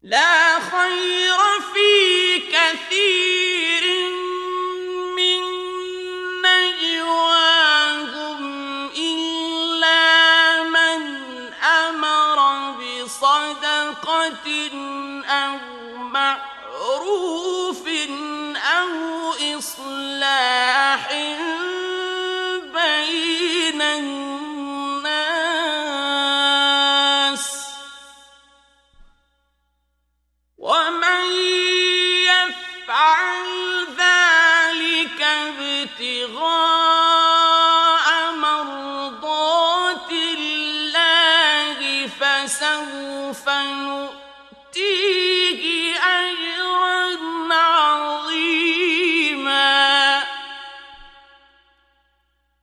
لا خير في كثير من نجواهم إلا من أمر بصدقة أو معروف أو إصلاح